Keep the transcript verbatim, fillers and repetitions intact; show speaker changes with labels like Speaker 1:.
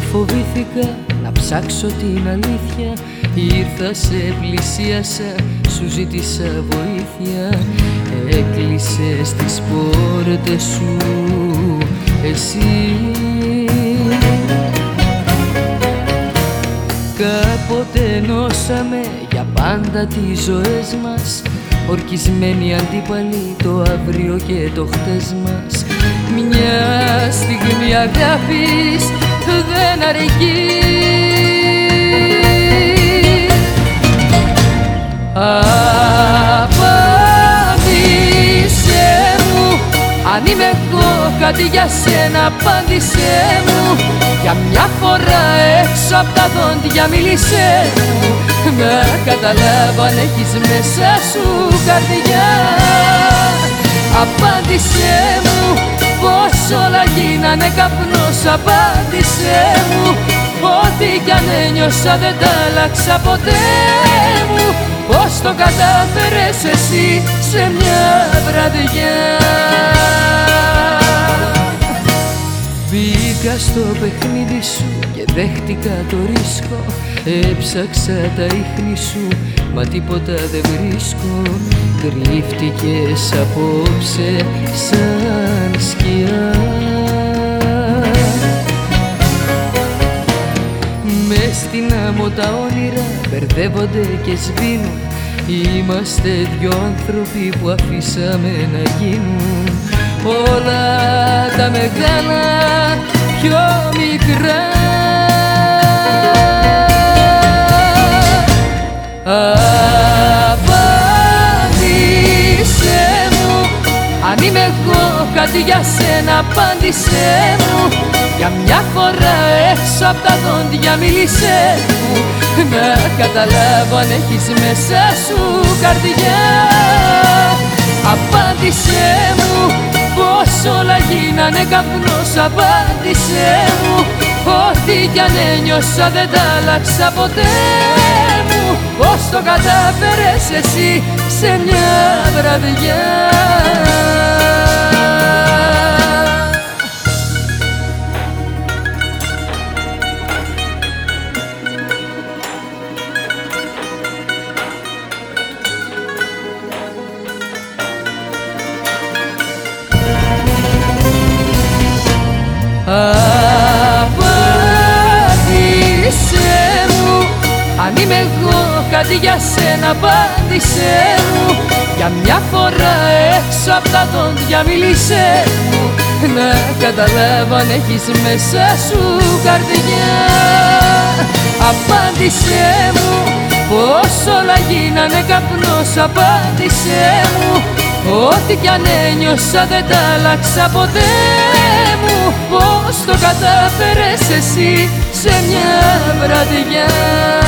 Speaker 1: φοβήθηκα να ψάξω την αλήθεια. Ήρθα, σε πλησίασα, σου ζήτησα βοήθεια. Έκλεισες τις πόρτες σου εσύ. Κάποτε ενώσαμε για πάντα τις ζωές μας, ορκισμένοι αντίπαλοι το αύριο και το χτες μας. Μια στιγμή αγάπης δεν αρκεί. Απάντησέ μου, αν είμαι εγώ κάτι για σένα, απάντησέ μου. Για μια φορά έξω απ' τα δόντια μίλησέ μου. Να καταλάβω αν έχεις μέσα σου καρδιά. Απάντησέ μου, πως όλα γίνανε καπνός. Απάντησέ μου, ό,τι κι αν ένιωσα δεν τ' άλλαξα ποτέ μου. Πώς το κατάφερες εσύ σε μια βραδιά. Μπήκα στο παιχνίδι σου και δέχτηκα το ρίσκο. Έψαξα τα ίχνη σου, μα τίποτα δεν βρίσκω. Κρύφτηκες απόψε σαν σκιά. Μες στην άμμο τα όνειρα μπερδεύονται και σβήνουν. Είμαστε δυο άνθρωποι που αφήσαμε να γίνουν. Όλα τα μεγάλα πιο μικρά. Απάντησέ μου, αν είμαι εγώ κάτι για σένα, απάντησέ μου. Για μια φορά έξω απ' τα δόντια μίλησέ μου. Να καταλάβω αν έχεις μέσα σου καρδιά. Απάντησέ μου, πως όλα γίνανε καπνός. Απάντησέ μου, ό,τι κι αν ένιωσα δεν τ' άλλαξα ποτέ μου. Πώς το κατάφερες εσύ σε μια βραδιά. Απάντησέ μου, αν είμαι εγώ κάτι για σένα, απάντησέ μου. Για μια φορά έξω απ' τα δόντια μίλησέ μου. Να καταλάβω αν έχεις μέσα σου καρδιά. Απάντησέ μου, πως όλα γίνανε καπνός. Απάντησέ μου, ό,τι κι αν ένιωσα δεν τ' άλλαξα ποτέ μου. Πώς το κατάφερες εσύ σε μια βραδιά.